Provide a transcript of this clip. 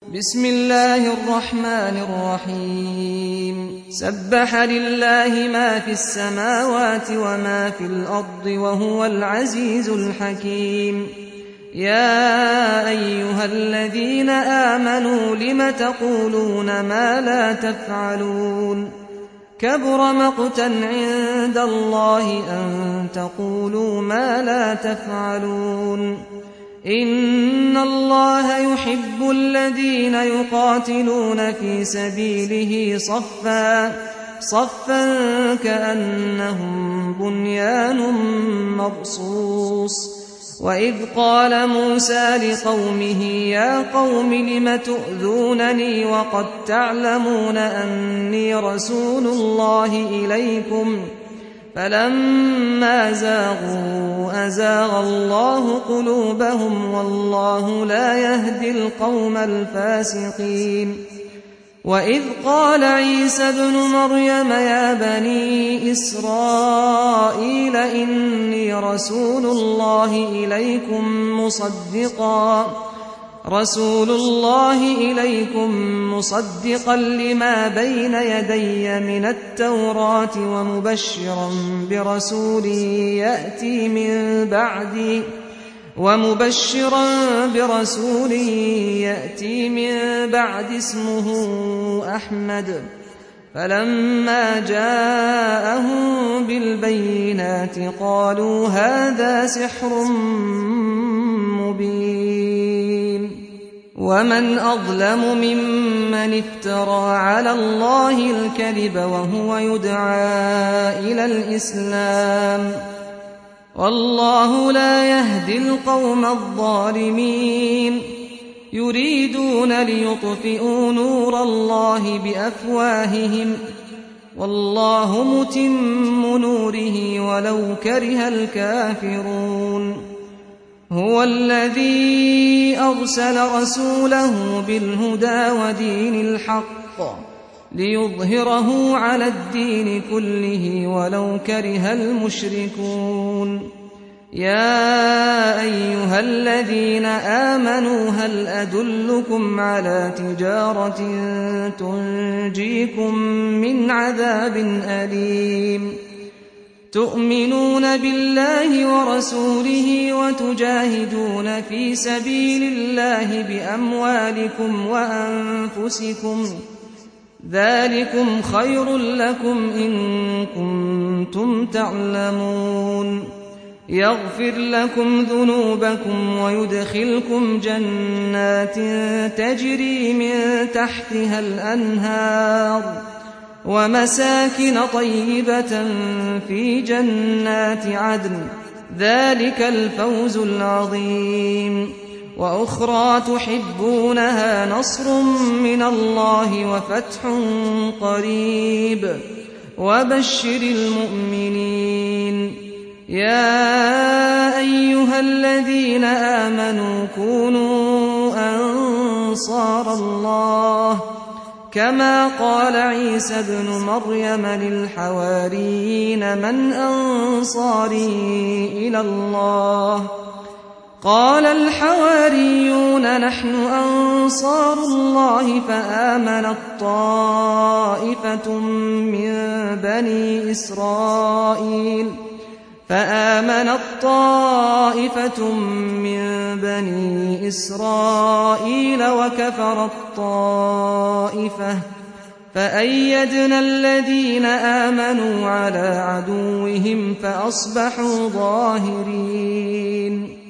بسم الله الرحمن الرحيم سبح لله ما في السماوات وما في الأرض وهو العزيز الحكيم يا أيها الذين آمنوا لم تقولون ما لا تفعلون كبر مقتا عند الله أن تقولوا ما لا تفعلون إن الله يحب الذين يقاتلون في سبيله صفا كأنهم بنيان مرصوص وإذ قال موسى لقومه يا قوم لم تؤذونني وقد تعلمون أني رسول الله إليكم فلما زاغوا أزاغ الله قلوبهم والله لا يهدي القوم الفاسقين وإذ قال عيسى ابن مريم يا بني إسرائيل إني رسول الله إليكم مصدقا لما بين يدي من التوراة ومبشرا برسول يأتي من بعد اسمه أحمد فلما جاءهم بالبينات قالوا هذا سحر مبين ومن أظلم ممن افترى على الله الكذب وهو يدعى إلى الإسلام والله لا يهدي القوم الظالمين يريدون ليطفئوا نور الله بأفواههم والله متم نوره ولو كره الكافرون هو الذي أرسل رسوله بالهدى ودين الحق ليظهره على الدين كله ولو كره المشركون يا أيها الذين آمنوا هل أدلكم على تجارة تنجيكم من عذاب أليم تؤمنون بالله ورسوله وتجاهدون في سبيل الله بأموالكم وأنفسكم ذلكم خير لكم إن كنتم تعلمون يغفر لكم ذنوبكم ويدخلكم جنات تجري من تحتها الأنهار ومساكن طيبة في جنات عدن ذلك الفوز العظيم وأخرى تحبونها نصر من الله وفتح قريب وبشر المؤمنين يا أيها الذين آمنوا كونوا أنصار الله كما قال عيسى ابن مريم للحواريين من أنصاري إلى الله قال الحواريون نحن أنصار الله فآمنت طائفة من بني إسرائيل وكفرت طائفة فأيدنا الذين آمنوا على عدوهم فأصبحوا ظاهرين